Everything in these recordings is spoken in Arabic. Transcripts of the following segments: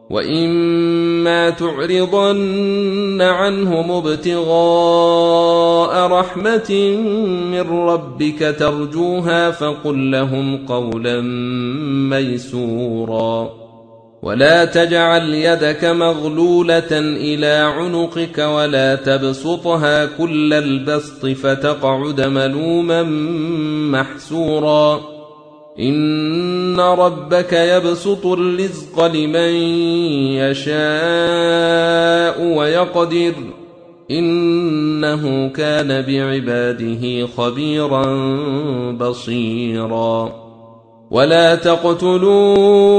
وإما تعرضن عنهم ابتغاء رحمة من ربك ترجوها فقل لهم قولا ميسورا ولا تجعل يدك مغلولة إلى عنقك ولا تبسطها كل البسط فتقعد ملوما محسورا إن ربك يبسط الرزق لمن يشاء ويقدر إنه كان بعباده خبيرا بصيرا ولا تقتلوا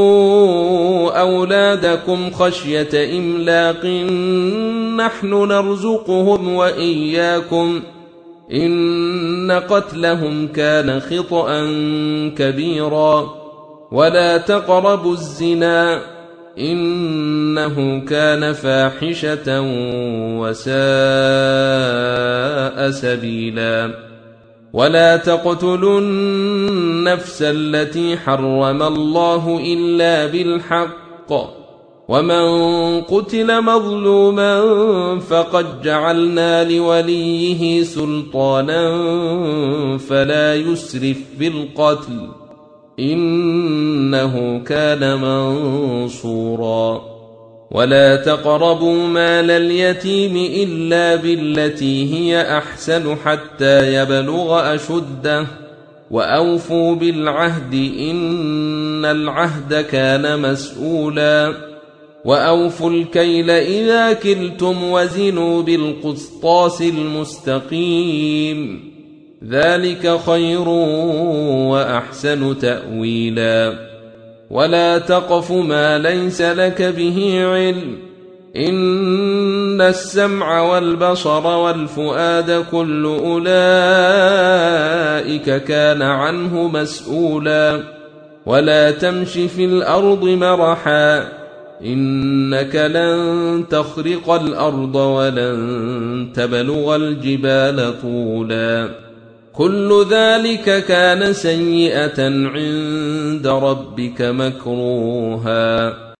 أولادكم خشية إملاق نحن نرزقهم وإياكم إن قتلهم كان خطأ كبيرا ولا تقربوا الزنا إنه كان فاحشة وساء سبيلا ولا تقتلوا النفس التي حرم الله إلا بالحق ومن قتل مظلوما فقد جعلنا لوليه سلطانا فلا يسرف في القتل إنه كان منصورا ولا تقربوا مال اليتيم إلا بالتي هي أحسن حتى يبلغ أشده وأوفوا بالعهد إن العهد كان مسؤولا وأوفوا الكيل إذا كلتم وزنوا بالقسطاس المستقيم ذلك خير وأحسن تأويلا ولا تقف ما ليس لك به علم إن السمع والبصر والفؤاد كل أولئك كان عنه مسؤولا ولا تمش في الأرض مرحا إنك لن تخرق الأرض ولن تبلغ الجبال طولا كل ذلك كان سيئة عند ربك مكروها